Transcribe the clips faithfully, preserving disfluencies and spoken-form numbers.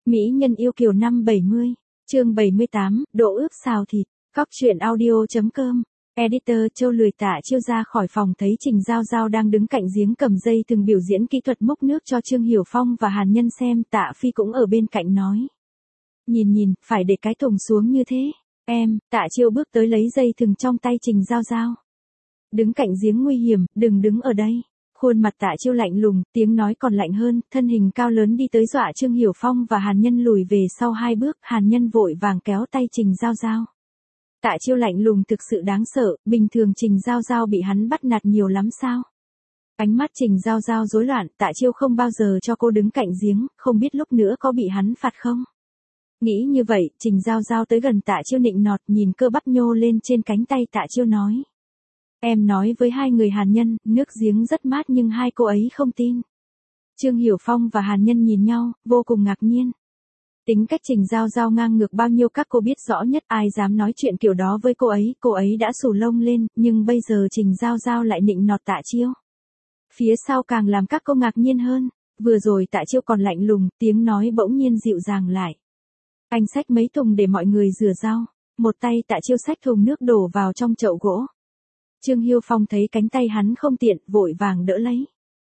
Mỹ nhân yêu kiều năm bảy mươi, chương bảy mươi tám, độ ướp xào thịt, cóc truyện audio.com. Editor Châu lười Tạ Chiêu ra khỏi phòng thấy Trình Giao Giao đang đứng cạnh giếng cầm dây từng biểu diễn kỹ thuật múc nước cho Trương Hiểu Phong và Hàn Nhân xem. Tạ Phi cũng ở bên cạnh nói. Nhìn nhìn, phải để cái thùng xuống như thế. Em, Tạ Chiêu bước tới lấy dây thừng trong tay Trình Giao Giao. Đứng cạnh giếng nguy hiểm, đừng đứng ở đây. Khuôn mặt Tạ Chiêu lạnh lùng, tiếng nói còn lạnh hơn, thân hình cao lớn đi tới dọa Trương Hiểu Phong và Hàn Nhân lùi về sau hai bước. Hàn Nhân vội vàng kéo tay Trình Giao Giao. Tạ Chiêu lạnh lùng thực sự đáng sợ, bình thường Trình Giao Giao bị hắn bắt nạt nhiều lắm sao? Ánh mắt Trình Giao Giao rối loạn, Tạ Chiêu không bao giờ cho cô đứng cạnh giếng, không biết lúc nữa có bị hắn phạt không? Nghĩ như vậy, Trình Giao Giao tới gần Tạ Chiêu nịnh nọt, nhìn cơ bắp nhô lên trên cánh tay Tạ Chiêu nói. Em nói với hai người Hàn Nhân, nước giếng rất mát nhưng hai cô ấy không tin. Trương Hiểu Phong và Hàn Nhân nhìn nhau, vô cùng ngạc nhiên. Tính cách Trình Giao Giao ngang ngược bao nhiêu các cô biết rõ nhất, ai dám nói chuyện kiểu đó với cô ấy, cô ấy đã xù lông lên, nhưng bây giờ Trình Giao Giao lại nịnh nọt Tạ Chiêu. Phía sau càng làm các cô ngạc nhiên hơn, vừa rồi Tạ Chiêu còn lạnh lùng, tiếng nói bỗng nhiên dịu dàng lại. Anh xách mấy thùng để mọi người rửa rau, một tay Tạ Chiêu xách thùng nước đổ vào trong chậu gỗ. Trương Hiểu Phong thấy cánh tay hắn không tiện, vội vàng đỡ lấy.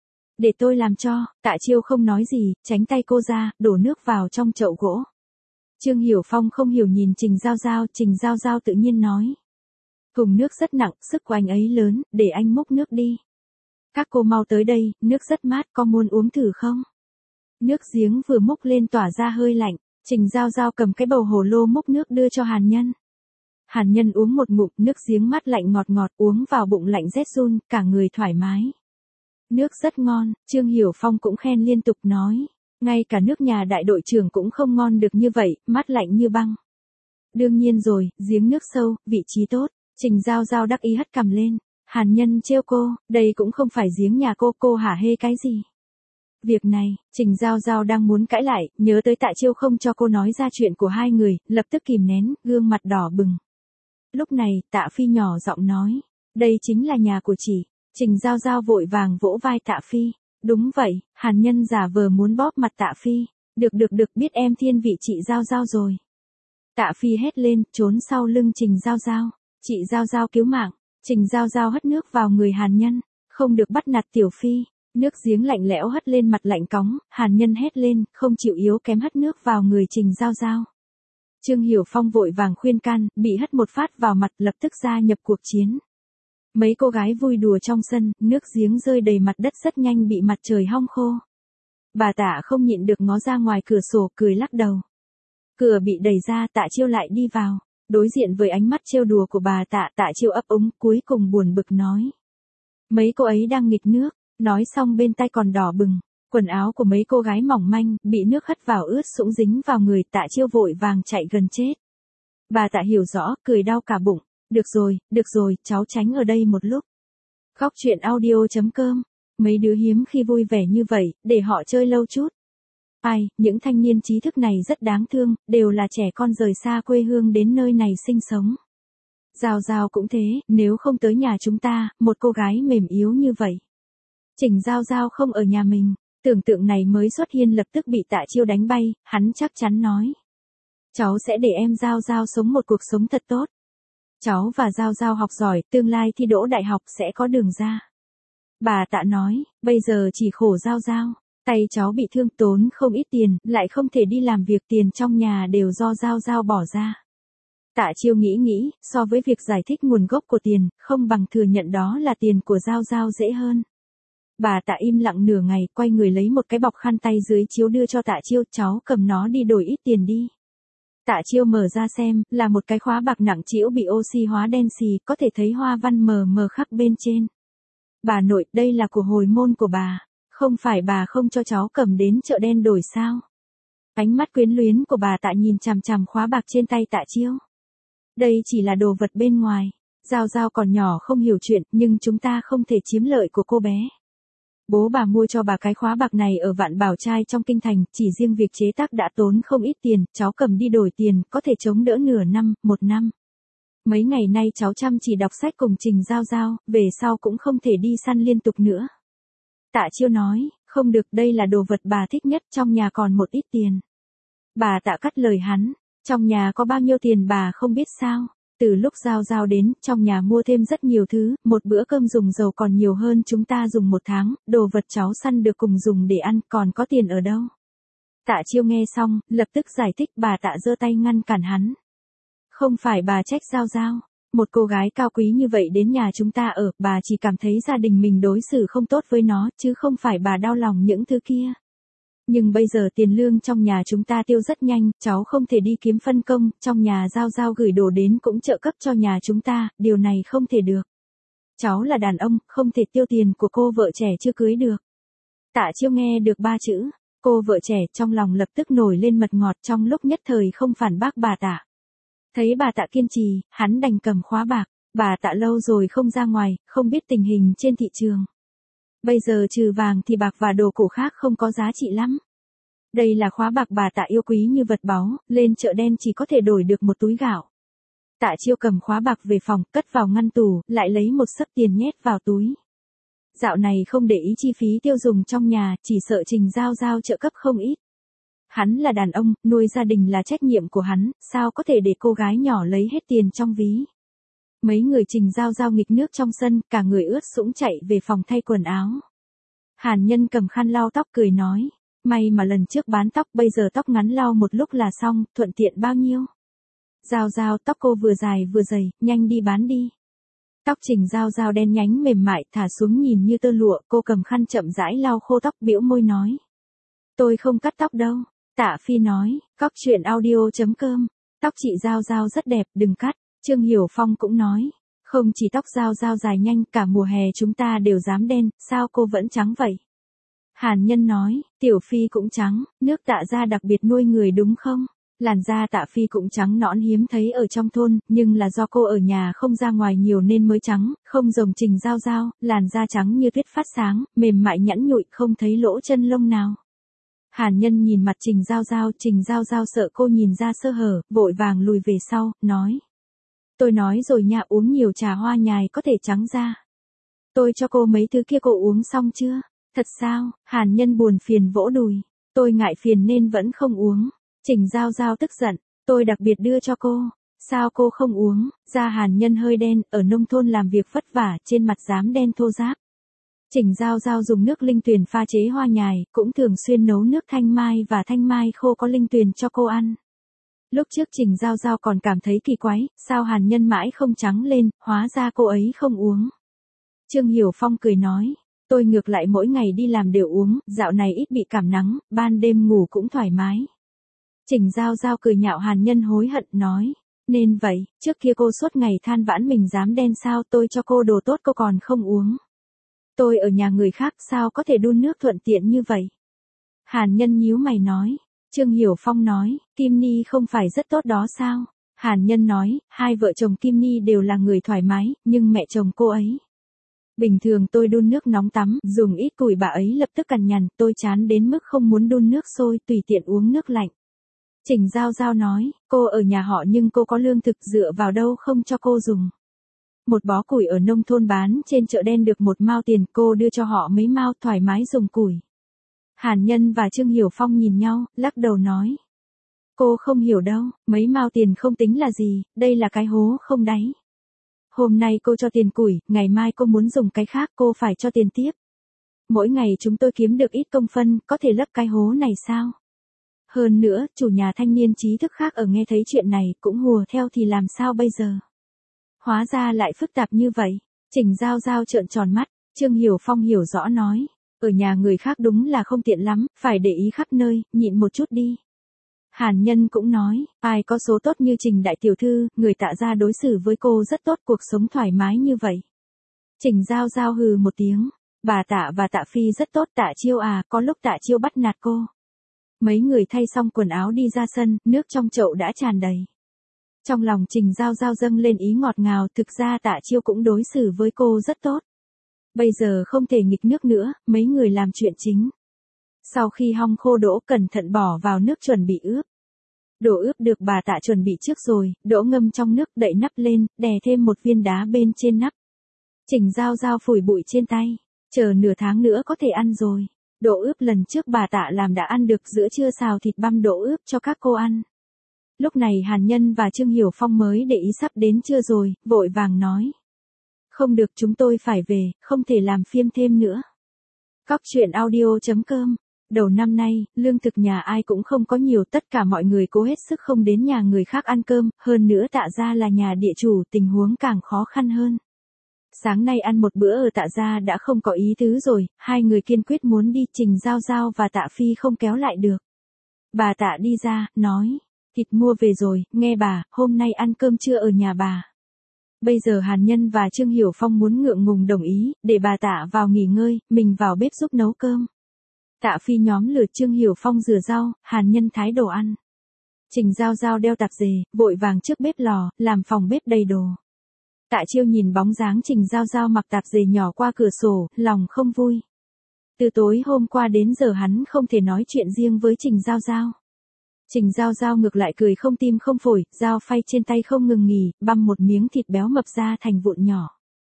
Để tôi làm cho, Tạ Chiêu không nói gì, tránh tay cô ra, đổ nước vào trong chậu gỗ. Trương Hiểu Phong không hiểu nhìn Trình Giao Giao, Trình Giao Giao tự nhiên nói. Thùng nước rất nặng, sức của anh ấy lớn, để anh múc nước đi. Các cô mau tới đây, nước rất mát, có muốn uống thử không? Nước giếng vừa múc lên tỏa ra hơi lạnh, Trình Giao Giao cầm cái bầu hồ lô múc nước đưa cho Hàn Nhân. Hàn Nhân uống một ngụm, nước giếng mát lạnh ngọt ngọt, uống vào bụng lạnh rét run, cả người thoải mái. Nước rất ngon, Trương Hiểu Phong cũng khen liên tục nói. Ngay cả nước nhà đại đội trưởng cũng không ngon được như vậy, mát lạnh như băng. Đương nhiên rồi, giếng nước sâu, vị trí tốt. Trình Giao Giao đắc ý hất cằm lên. Hàn Nhân trêu cô, đây cũng không phải giếng nhà cô, cô hả hê cái gì. Việc này, Trình Giao Giao đang muốn cãi lại, nhớ tới Tạ Chiêu không cho cô nói ra chuyện của hai người, lập tức kìm nén, gương mặt đỏ bừng. Lúc này, Tạ Phi nhỏ giọng nói, đây chính là nhà của chị. Trình Giao Giao vội vàng vỗ vai Tạ Phi. Đúng vậy, Hàn Nhân giả vờ muốn bóp mặt Tạ Phi. Được được được, biết em thiên vị chị Giao Giao rồi. Tạ Phi hét lên, trốn sau lưng Trình Giao Giao. Chị Giao Giao cứu mạng. Trình Giao Giao hất nước vào người Hàn Nhân. Không được bắt nạt Tiểu Phi. Nước giếng lạnh lẽo hất lên mặt lạnh cóng. Hàn Nhân hét lên, không chịu yếu kém hất nước vào người Trình Giao Giao. Trương Hiểu Phong vội vàng khuyên can, bị hất một phát vào mặt, lập tức gia nhập cuộc chiến. Mấy cô gái vui đùa trong sân, nước giếng rơi đầy mặt đất rất nhanh bị mặt trời hong khô. Bà Tạ không nhịn được ngó ra ngoài cửa sổ, cười lắc đầu. Cửa bị đẩy ra, Tạ Chiêu lại đi vào. Đối diện với ánh mắt trêu đùa của bà Tạ, Tạ Chiêu ấp úng, cuối cùng buồn bực nói. Mấy cô ấy đang nghịch nước, nói xong bên tay còn đỏ bừng. Quần áo của mấy cô gái mỏng manh, bị nước hất vào ướt sũng dính vào người, Tạ Chiêu vội vàng chạy gần chết. Bà Tạ hiểu rõ, cười đau cả bụng. Được rồi, được rồi, cháu tránh ở đây một lúc. Cóc truyện audio.com. Mấy đứa hiếm khi vui vẻ như vậy, để họ chơi lâu chút. Ai, những thanh niên trí thức này rất đáng thương, đều là trẻ con rời xa quê hương đến nơi này sinh sống. Giao Giao cũng thế, nếu không tới nhà chúng ta, một cô gái mềm yếu như vậy. Trình Giao Giao không ở nhà mình, tưởng tượng này mới xuất hiện lập tức bị Tạ Chiêu đánh bay, hắn chắc chắn nói. Cháu sẽ để em Giao Giao sống một cuộc sống thật tốt. Cháu và Giao Giao học giỏi, tương lai thi đỗ đại học sẽ có đường ra. Bà Tạ nói, bây giờ chỉ khổ Giao Giao, tay cháu bị thương tốn không ít tiền, lại không thể đi làm việc, tiền trong nhà đều do Giao Giao bỏ ra. Tạ Chiêu nghĩ nghĩ, so với việc giải thích nguồn gốc của tiền, không bằng thừa nhận đó là tiền của Giao Giao dễ hơn. Bà Tạ im lặng nửa ngày, quay người lấy một cái bọc khăn tay dưới chiếu đưa cho Tạ Chiêu, cháu cầm nó đi đổi ít tiền đi. Tạ Chiêu mở ra xem, là một cái khóa bạc nặng trĩu bị oxy hóa đen xì, có thể thấy hoa văn mờ mờ khắc bên trên. Bà nội, đây là của hồi môn của bà, không phải bà không cho cháu cầm đến chợ đen đổi sao? Ánh mắt quyến luyến của bà Tạ nhìn chằm chằm khóa bạc trên tay Tạ Chiêu. Đây chỉ là đồ vật bên ngoài, Giao Giao còn nhỏ không hiểu chuyện, nhưng chúng ta không thể chiếm lợi của cô bé. Bố bà mua cho bà cái khóa bạc này ở Vạn Bảo Trai trong kinh thành, chỉ riêng việc chế tác đã tốn không ít tiền, cháu cầm đi đổi tiền, có thể chống đỡ nửa năm, một năm. Mấy ngày nay cháu chăm chỉ đọc sách cùng Trình Giao Giao, về sau cũng không thể đi săn liên tục nữa. Tạ Chiêu nói, không được, đây là đồ vật bà thích nhất, trong nhà còn một ít tiền. Bà Tạ cắt lời hắn, trong nhà có bao nhiêu tiền bà không biết sao? Từ lúc Giao Giao đến, trong nhà mua thêm rất nhiều thứ, một bữa cơm dùng dầu còn nhiều hơn chúng ta dùng một tháng, đồ vật cháu săn được cùng dùng để ăn, còn có tiền ở đâu? Tạ Chiêu nghe xong, lập tức giải thích. Bà Tạ giơ tay ngăn cản hắn. Không phải bà trách Giao Giao. Một cô gái cao quý như vậy đến nhà chúng ta ở, bà chỉ cảm thấy gia đình mình đối xử không tốt với nó, chứ không phải bà đau lòng những thứ kia. Nhưng bây giờ tiền lương trong nhà chúng ta tiêu rất nhanh, cháu không thể đi kiếm phân công, trong nhà Giao Giao gửi đồ đến cũng trợ cấp cho nhà chúng ta, điều này không thể được. Cháu là đàn ông, không thể tiêu tiền của cô vợ trẻ chưa cưới được. Tạ Chiêu nghe được ba chữ, cô vợ trẻ, trong lòng lập tức nổi lên mật ngọt, trong lúc nhất thời không phản bác bà Tạ. Thấy bà Tạ kiên trì, hắn đành cầm khóa bạc. Bà Tạ lâu rồi không ra ngoài, không biết tình hình trên thị trường. Bây giờ trừ vàng thì bạc và đồ cổ khác không có giá trị lắm. Đây là khóa bạc bà Tạ yêu quý như vật báu, lên chợ đen chỉ có thể đổi được một túi gạo. Tạ Chiêu cầm khóa bạc về phòng, cất vào ngăn tủ, lại lấy một xấp tiền nhét vào túi. Dạo này không để ý chi phí tiêu dùng trong nhà, chỉ sợ Trình Giao Giao trợ cấp không ít. Hắn là đàn ông, nuôi gia đình là trách nhiệm của hắn, sao có thể để cô gái nhỏ lấy hết tiền trong ví. Mấy người Trình Giao Giao nghịch nước trong sân, cả người ướt sũng chạy về phòng thay quần áo. Hàn Nhân cầm khăn lau tóc cười nói, may mà lần trước bán tóc, bây giờ tóc ngắn lau một lúc là xong, thuận tiện bao nhiêu. Giao Giao, tóc cô vừa dài vừa dày, nhanh đi bán đi. Tóc Trình Giao Giao đen nhánh mềm mại, thả xuống nhìn như tơ lụa, cô cầm khăn chậm rãi lau khô tóc, bĩu môi nói. Tôi không cắt tóc đâu. Tạ Phi nói, cóc truyện audio chấm com, tóc chị Giao Giao rất đẹp, đừng cắt. Trương Hiểu Phong cũng nói, không chỉ tóc Giao Giao dài nhanh, cả mùa hè chúng ta đều dám đen, sao cô vẫn trắng vậy? Hàn Nhân nói, Tiểu Phi cũng trắng, nước Tạ gia đặc biệt nuôi người đúng không? Làn da Tạ Phi cũng trắng nõn hiếm thấy ở trong thôn, nhưng là do cô ở nhà không ra ngoài nhiều nên mới trắng, không rồng Trình Giao Giao, làn da trắng như tuyết phát sáng, mềm mại nhẵn nhụi, không thấy lỗ chân lông nào. Hàn Nhân nhìn mặt Trình Giao Giao, Trình Giao Giao sợ cô nhìn ra sơ hở, vội vàng lùi về sau, nói. Tôi nói rồi nha, uống nhiều trà hoa nhài có thể trắng da. Tôi cho cô mấy thứ kia cô uống xong chưa? Thật sao? Hàn Nhân buồn phiền vỗ đùi. Tôi ngại phiền nên vẫn không uống. Trình Giao Giao tức giận. Tôi đặc biệt đưa cho cô. Sao cô không uống? Da Hàn Nhân hơi đen, ở nông thôn làm việc vất vả, trên mặt dám đen thô ráp. Trình Giao Giao dùng nước linh tuyền pha chế hoa nhài, cũng thường xuyên nấu nước thanh mai và thanh mai khô có linh tuyền cho cô ăn. Lúc trước Trình Giao Giao còn cảm thấy kỳ quái, sao Hàn Nhân mãi không trắng lên, hóa ra cô ấy không uống. Trương Hiểu Phong cười nói, tôi ngược lại mỗi ngày đi làm đều uống, dạo này ít bị cảm nắng, ban đêm ngủ cũng thoải mái. Trình Giao Giao cười nhạo Hàn Nhân hối hận nói, nên vậy, trước kia cô suốt ngày than vãn mình dám đen sao, tôi cho cô đồ tốt cô còn không uống. Tôi ở nhà người khác sao có thể đun nước thuận tiện như vậy? Hàn Nhân nhíu mày nói. Trương Hiểu Phong nói, Kim Ni không phải rất tốt đó sao? Hàn Nhân nói, hai vợ chồng Kim Ni đều là người thoải mái, nhưng mẹ chồng cô ấy. Bình thường tôi đun nước nóng tắm, dùng ít củi bà ấy lập tức cằn nhằn, tôi chán đến mức không muốn đun nước sôi, tùy tiện uống nước lạnh. Trình Giao Giao nói, cô ở nhà họ nhưng cô có lương thực dựa vào đâu không cho cô dùng. Một bó củi ở nông thôn bán trên chợ đen được một mao tiền, cô đưa cho họ mấy mao thoải mái dùng củi. Hàn Nhân và Trương Hiểu Phong nhìn nhau, lắc đầu nói. Cô không hiểu đâu, mấy mao tiền không tính là gì, đây là cái hố không đáy. Hôm nay cô cho tiền củi, ngày mai cô muốn dùng cái khác cô phải cho tiền tiếp. Mỗi ngày chúng tôi kiếm được ít công phân, có thể lấp cái hố này sao? Hơn nữa, chủ nhà thanh niên trí thức khác ở nghe thấy chuyện này cũng hùa theo thì làm sao bây giờ? Hóa ra lại phức tạp như vậy. Trình Giao Giao trợn tròn mắt, Trương Hiểu Phong hiểu rõ nói. Ở nhà người khác đúng là không tiện lắm, phải để ý khắp nơi, nhịn một chút đi. Hàn Nhân cũng nói, ai có số tốt như Trình đại tiểu thư, người Tạ gia đối xử với cô rất tốt, cuộc sống thoải mái như vậy. Trình Giao Giao hừ một tiếng, bà Tạ và Tạ Phi rất tốt, Tạ Chiêu à, có lúc Tạ Chiêu bắt nạt cô. Mấy người thay xong quần áo đi ra sân, nước trong chậu đã tràn đầy. Trong lòng Trình Giao Giao dâng lên ý ngọt ngào, thực ra Tạ Chiêu cũng đối xử với cô rất tốt. Bây giờ không thể nghịch nước nữa, mấy người làm chuyện chính. Sau khi hong khô đỗ cẩn thận bỏ vào nước chuẩn bị ướp. Đồ ướp được bà Tạ chuẩn bị trước rồi, đỗ ngâm trong nước đậy nắp lên, đè thêm một viên đá bên trên nắp. Trình Giao Giao phủi bụi trên tay, chờ nửa tháng nữa có thể ăn rồi. Đồ ướp lần trước bà Tạ làm đã ăn được, giữa trưa xào thịt băm đồ ướp cho các cô ăn. Lúc này Hàn Nhân và Trương Hiểu Phong mới để ý sắp đến trưa rồi, vội vàng nói. Không được, chúng tôi phải về, không thể làm phiêm thêm nữa. Cóc truyện audio chấm com. Đầu năm nay, lương thực nhà ai cũng không có nhiều, tất cả mọi người cố hết sức không đến nhà người khác ăn cơm, hơn nữa Tạ gia là nhà địa chủ, tình huống càng khó khăn hơn. Sáng nay ăn một bữa ở Tạ gia đã không có ý tứ rồi, hai người kiên quyết muốn đi, Trình Giao Giao và Tạ Phi không kéo lại được. Bà Tạ đi ra, nói, thịt mua về rồi, nghe bà, hôm nay ăn cơm trưa ở nhà bà. Bây giờ Hàn Nhân và Trương Hiểu Phong muốn ngượng ngùng đồng ý, để bà Tạ vào nghỉ ngơi, mình vào bếp giúp nấu cơm. Tạ Phi nhóm lửa, Trương Hiểu Phong rửa rau, Hàn Nhân thái đồ ăn. Trình Giao Giao đeo tạp dề, vội vàng trước bếp lò, làm phòng bếp đầy đồ. Tạ Chiêu nhìn bóng dáng Trình Giao Giao mặc tạp dề nhỏ qua cửa sổ, lòng không vui. Từ tối hôm qua đến giờ hắn không thể nói chuyện riêng với Trình Giao Giao. Trình Giao Giao ngược lại cười không tim không phổi, dao phay trên tay không ngừng nghỉ, băm một miếng thịt béo mập ra thành vụn nhỏ.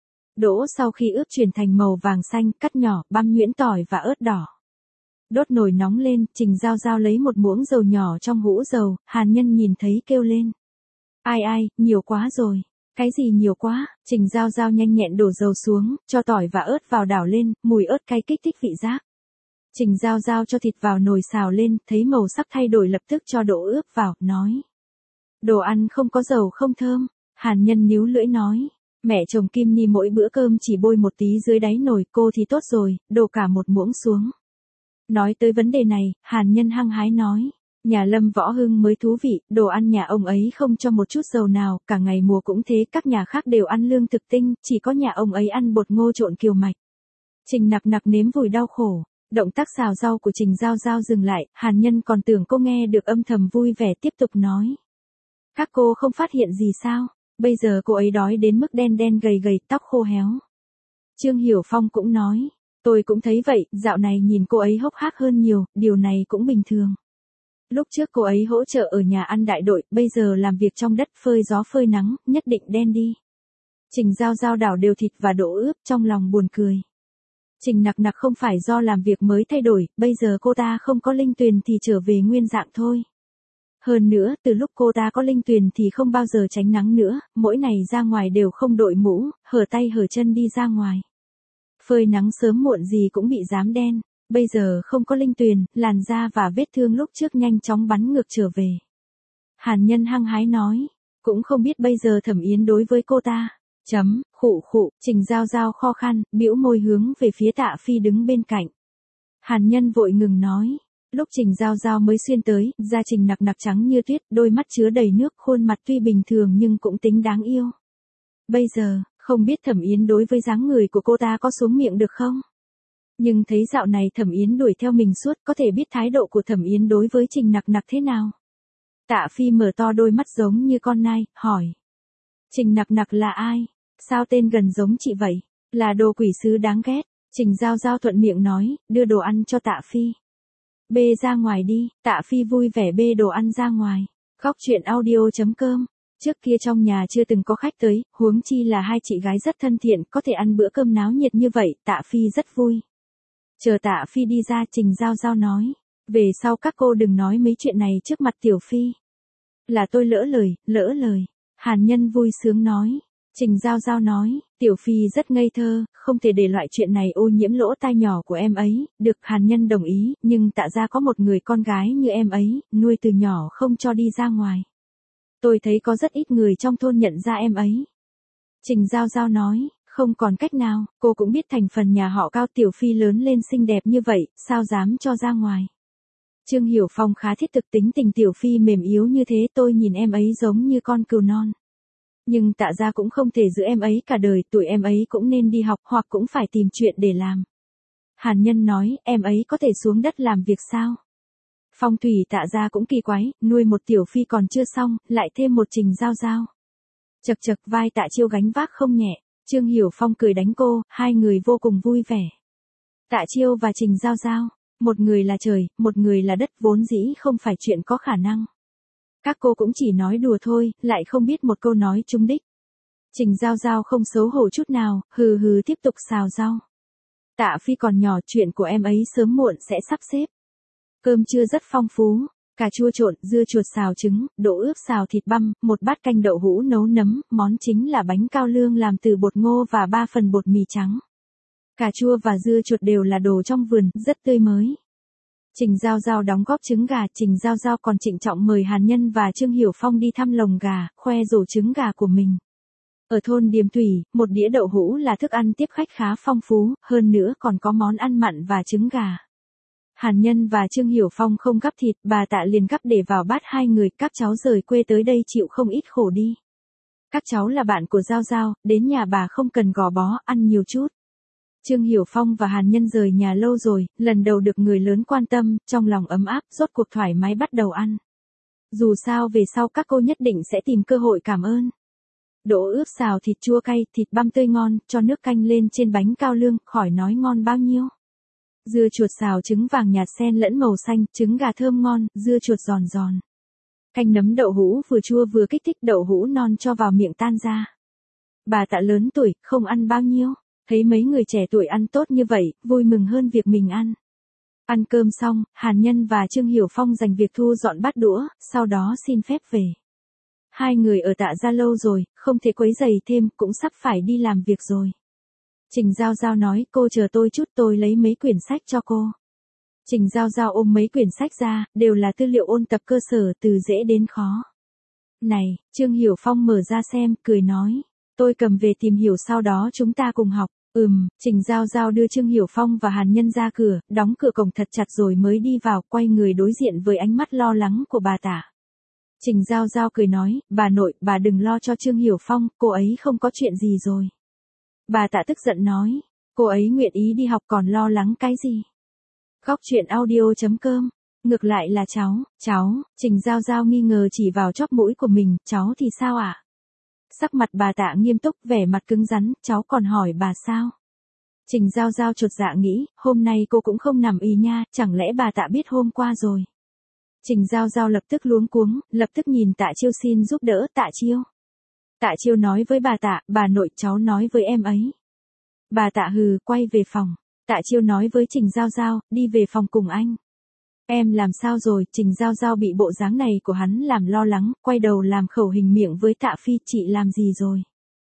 Đỗ sau khi ướp chuyển thành màu vàng xanh, cắt nhỏ, băm nhuyễn tỏi và ớt đỏ. Đốt nồi nóng lên, Trình Giao Giao lấy một muỗng dầu nhỏ trong hũ dầu, Hàn Nhân nhìn thấy kêu lên. Ai ai, nhiều quá rồi. Cái gì nhiều quá, Trình Giao Giao nhanh nhẹn đổ dầu xuống, cho tỏi và ớt vào đảo lên, mùi ớt cay kích thích vị giác. Trình Giao Giao cho thịt vào nồi xào lên, thấy màu sắc thay đổi lập tức cho đỗ ướp vào, nói. Đồ ăn không có dầu không thơm, Hàn Nhân níu lưỡi nói. Mẹ chồng Kim Ni mỗi bữa cơm chỉ bôi một tí dưới đáy nồi, cô thì tốt rồi, đổ cả một muỗng xuống. Nói tới vấn đề này, Hàn Nhân hăng hái nói. Nhà Lâm Võ Hưng mới thú vị, đồ ăn nhà ông ấy không cho một chút dầu nào, cả ngày mùa cũng thế, các nhà khác đều ăn lương thực tinh, chỉ có nhà ông ấy ăn bột ngô trộn kiều mạch. Trình Nặc Nặc nếm vùi đau khổ. Động tác xào rau của Trình Giao Giao dừng lại, Hàn Nhân còn tưởng cô nghe được âm thầm vui vẻ tiếp tục nói. Các cô không phát hiện gì sao, bây giờ cô ấy đói đến mức đen đen gầy gầy, tóc khô héo. Trương Hiểu Phong cũng nói, tôi cũng thấy vậy, dạo này nhìn cô ấy hốc hác hơn nhiều, điều này cũng bình thường. Lúc trước cô ấy hỗ trợ ở nhà ăn đại đội, bây giờ làm việc trong đất phơi gió phơi nắng, nhất định đen đi. Trình Giao Giao đảo đều thịt và đỗ ướp, trong lòng buồn cười. Trình Nặc Nặc không phải do làm việc mới thay đổi, bây giờ cô ta không có linh tuyền thì trở về nguyên dạng thôi. Hơn nữa, từ lúc cô ta có linh tuyền thì không bao giờ tránh nắng nữa, mỗi ngày ra ngoài đều không đội mũ, hở tay hở chân đi ra ngoài. Phơi nắng sớm muộn gì cũng bị rám đen, bây giờ không có linh tuyền, làn da và vết thương lúc trước nhanh chóng bắn ngược trở về. Hàn Nhân hăng hái nói, cũng không biết bây giờ Thẩm Yến đối với cô ta. Chấm, khụ khụ, Trình Giao Giao kho khăn, bĩu môi hướng về phía Tạ Phi đứng bên cạnh. Hàn Nhân vội ngừng nói, lúc Trình Giao Giao mới xuyên tới, da Trình Nặc Nặc trắng như tuyết, đôi mắt chứa đầy nước, khuôn mặt tuy bình thường nhưng cũng tính đáng yêu. Bây giờ, không biết Thẩm Yến đối với dáng người của cô ta có xuống miệng được không? Nhưng thấy dạo này Thẩm Yến đuổi theo mình suốt, có thể biết thái độ của Thẩm Yến đối với Trình Nặc Nặc thế nào. Tạ Phi mở to đôi mắt giống như con nai, hỏi. Trình Nặc Nặc là ai? Sao tên gần giống chị vậy? Là đồ quỷ sứ đáng ghét. Trình Giao Giao thuận miệng nói, đưa đồ ăn cho Tạ Phi. Bê ra ngoài đi, Tạ Phi vui vẻ bê đồ ăn ra ngoài. Cóc truyện audio chấm com. Trước kia trong nhà chưa từng có khách tới, huống chi là hai chị gái rất thân thiện, có thể ăn bữa cơm náo nhiệt như vậy, Tạ Phi rất vui. Chờ Tạ Phi đi ra, Trình Giao Giao nói, về sau các cô đừng nói mấy chuyện này trước mặt Tiểu Phi. Là tôi lỡ lời, lỡ lời. Hàn Nhân vui sướng nói. Trình Giao Giao nói, Tiểu Phi rất ngây thơ, không thể để loại chuyện này ô nhiễm lỗ tai nhỏ của em ấy, được. Hàn Nhân đồng ý, nhưng Tạ gia có một người con gái như em ấy, nuôi từ nhỏ không cho đi ra ngoài. Tôi thấy có rất ít người trong thôn nhận ra em ấy. Trình Giao Giao nói, không còn cách nào, cô cũng biết thành phần nhà họ Cao, Tiểu Phi lớn lên xinh đẹp như vậy, sao dám cho ra ngoài. Trương Hiểu Phong khá thiết thực, tính tình Tiểu Phi mềm yếu như thế, tôi nhìn em ấy giống như con cừu non. Nhưng Tạ gia cũng không thể giữ em ấy cả đời, tuổi em ấy cũng nên đi học hoặc cũng phải tìm chuyện để làm. Hàn Nhân nói, em ấy có thể xuống đất làm việc sao? Phong thủy Tạ gia cũng kỳ quái, nuôi một Tiểu Phi còn chưa xong, lại thêm một Trình Giao Giao. Chật chật, vai Tạ Chiêu gánh vác không nhẹ, Trương Hiểu Phong cười đánh cô, hai người vô cùng vui vẻ. Tạ Chiêu và Trình Giao Giao, một người là trời, một người là đất, vốn dĩ không phải chuyện có khả năng. Các cô cũng chỉ nói đùa thôi, lại không biết một câu nói trúng đích. Trình Giao Giao không xấu hổ chút nào, hừ hừ tiếp tục xào rau. Tạ Phi còn nhỏ, chuyện của em ấy sớm muộn sẽ sắp xếp. Cơm trưa rất phong phú, cà chua trộn, dưa chuột xào trứng, đỗ ướp xào thịt băm, một bát canh đậu hũ nấu nấm, món chính là bánh cao lương làm từ bột ngô và ba phần bột mì trắng. Cà chua và dưa chuột đều là đồ trong vườn, rất tươi mới. Trình Giao Giao đóng góp trứng gà, Trình Giao Giao còn trịnh trọng mời Hàn Nhân và Trương Hiểu Phong đi thăm lồng gà, khoe rổ trứng gà của mình. Ở thôn Điềm Thủy, một đĩa đậu hũ là thức ăn tiếp khách khá phong phú, hơn nữa còn có món ăn mặn và trứng gà. Hàn Nhân và Trương Hiểu Phong không gắp thịt, bà Tạ liền gắp để vào bát hai người, các cháu rời quê tới đây chịu không ít khổ đi. Các cháu là bạn của Giao Giao, đến nhà bà không cần gò bó, ăn nhiều chút. Trương Hiểu Phong và Hàn Nhân rời nhà lâu rồi, lần đầu được người lớn quan tâm, trong lòng ấm áp, rốt cuộc thoải mái bắt đầu ăn. Dù sao về sau các cô nhất định sẽ tìm cơ hội cảm ơn. Đỗ ướp xào thịt chua cay, thịt băm tươi ngon, cho nước canh lên trên bánh cao lương, khỏi nói ngon bao nhiêu. Dưa chuột xào trứng vàng nhạt xen lẫn màu xanh, trứng gà thơm ngon, dưa chuột giòn giòn. Canh nấm đậu hũ vừa chua vừa kích thích, đậu hũ non cho vào miệng tan ra. Bà Tạ lớn tuổi, không ăn bao nhiêu. Thấy mấy người trẻ tuổi ăn tốt như vậy, vui mừng hơn việc mình ăn. Ăn cơm xong, Hàn Nhân và Trương Hiểu Phong dành việc thu dọn bát đũa, sau đó xin phép về. Hai người ở Tạ gia lâu rồi, không thể quấy rầy thêm, cũng sắp phải đi làm việc rồi. Trình Giao Giao nói, cô chờ tôi chút, tôi lấy mấy quyển sách cho cô. Trình Giao Giao ôm mấy quyển sách ra, đều là tư liệu ôn tập cơ sở từ dễ đến khó. Này, Trương Hiểu Phong mở ra xem, cười nói. Tôi cầm về tìm hiểu sau đó chúng ta cùng học. Ừm, Trình Giao Giao đưa Trương Hiểu Phong và Hàn Nhân ra cửa, đóng cửa cổng thật chặt rồi mới đi vào, quay người đối diện với ánh mắt lo lắng của bà Tạ. Trình Giao Giao cười nói, bà nội, bà đừng lo cho Trương Hiểu Phong, cô ấy không có chuyện gì rồi. Bà Tạ tức giận nói, cô ấy nguyện ý đi học còn lo lắng cái gì. Góc truyện audio chấm com, ngược lại là cháu, cháu, Trình Giao Giao nghi ngờ chỉ vào chóp mũi của mình, cháu thì sao ạ? À? Sắc mặt bà Tạ nghiêm túc, vẻ mặt cứng rắn, cháu còn hỏi bà sao? Trình Giao Giao chột dạ nghĩ, hôm nay cô cũng không nằm y nha, chẳng lẽ bà Tạ biết hôm qua rồi? Trình Giao Giao lập tức luống cuống, lập tức nhìn Tạ Chiêu xin giúp đỡ. Tạ Chiêu. Tạ Chiêu nói với bà Tạ, bà nội cháu nói với em ấy. Bà Tạ hừ, quay về phòng. Tạ Chiêu nói với Trình Giao Giao, đi về phòng cùng anh. Em làm sao rồi? Trình Giao Giao bị bộ dáng này của hắn làm lo lắng, quay đầu làm khẩu hình miệng với Tạ Phi, chị làm gì rồi?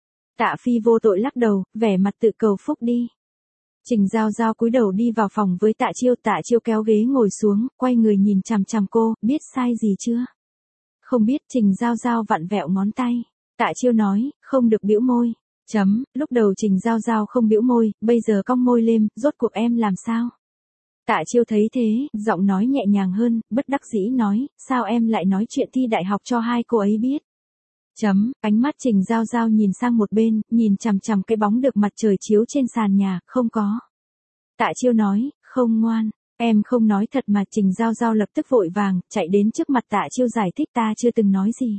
Tạ Phi vô tội lắc đầu, vẻ mặt tự cầu phúc đi. Trình Giao Giao cúi đầu đi vào phòng với Tạ Chiêu, Tạ Chiêu kéo ghế ngồi xuống, quay người nhìn chằm chằm cô, biết sai gì chưa? Không biết. Trình Giao Giao vặn vẹo ngón tay. Tạ Chiêu nói, không được bĩu môi. Chấm, lúc đầu Trình Giao Giao không bĩu môi, bây giờ cong môi lên, rốt cuộc em làm sao? Tạ Chiêu thấy thế, giọng nói nhẹ nhàng hơn, bất đắc dĩ nói, sao em lại nói chuyện thi đại học cho hai cô ấy biết? Chấm, ánh mắt Trình Giao Giao nhìn sang một bên, nhìn chằm chằm cái bóng được mặt trời chiếu trên sàn nhà, không có. Tạ Chiêu nói, không ngoan, em không nói thật mà. Trình Giao Giao lập tức vội vàng, chạy đến trước mặt Tạ Chiêu giải thích, ta chưa từng nói gì.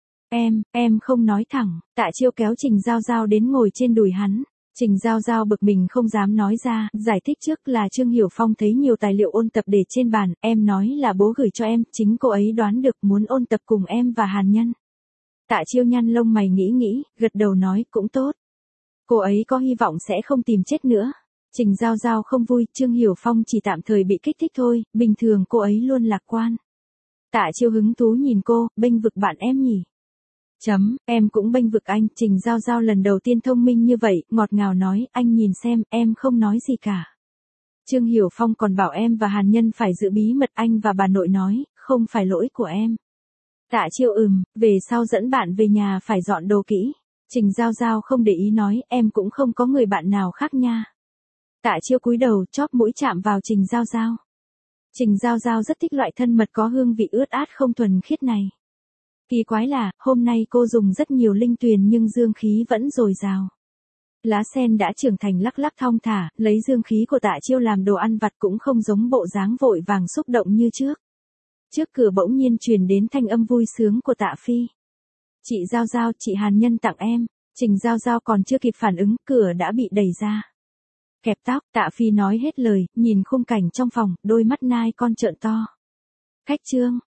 Em, em không nói thẳng. Tạ Chiêu kéo Trình Giao Giao đến ngồi trên đùi hắn. Trình Giao Giao bực mình không dám nói ra, giải thích trước là Trương Hiểu Phong thấy nhiều tài liệu ôn tập để trên bàn, em nói là bố gửi cho em, chính cô ấy đoán được muốn ôn tập cùng em và Hàn Nhân. Tạ Chiêu nhăn lông mày nghĩ nghĩ, gật đầu nói, cũng tốt. Cô ấy có hy vọng sẽ không tìm chết nữa. Trình Giao Giao không vui, Trương Hiểu Phong chỉ tạm thời bị kích thích thôi, bình thường cô ấy luôn lạc quan. Tạ Chiêu hứng thú nhìn cô, bênh vực bạn em nhỉ? Chấm, em cũng bênh vực anh. Trình Giao Giao lần đầu tiên thông minh như vậy, ngọt ngào nói, anh nhìn xem, em không nói gì cả. Trương Hiểu Phong còn bảo em và Hàn Nhân phải giữ bí mật, anh và bà nội nói, không phải lỗi của em. Tạ Chiêu ừm, về sau dẫn bạn về nhà phải dọn đồ kỹ. Trình Giao Giao không để ý nói, em cũng không có người bạn nào khác nha. Tạ Chiêu cúi đầu, chóp mũi chạm vào Trình Giao Giao. Trình Giao Giao rất thích loại thân mật có hương vị ướt át không thuần khiết này. Kỳ quái là, hôm nay cô dùng rất nhiều linh tuyền nhưng dương khí vẫn dồi dào. Lá sen đã trưởng thành lắc lắc thong thả, lấy dương khí của Tạ Chiêu làm đồ ăn vặt cũng không giống bộ dáng vội vàng xúc động như trước. Trước cửa bỗng nhiên truyền đến thanh âm vui sướng của Tạ Phi. Chị Giao Giao, chị Hàn Nhân tặng em. Trình Giao Giao còn chưa kịp phản ứng, cửa đã bị đẩy ra. Kẹp tóc, Tạ Phi nói hết lời, nhìn khung cảnh trong phòng, đôi mắt nai con trợn to. Khách trương,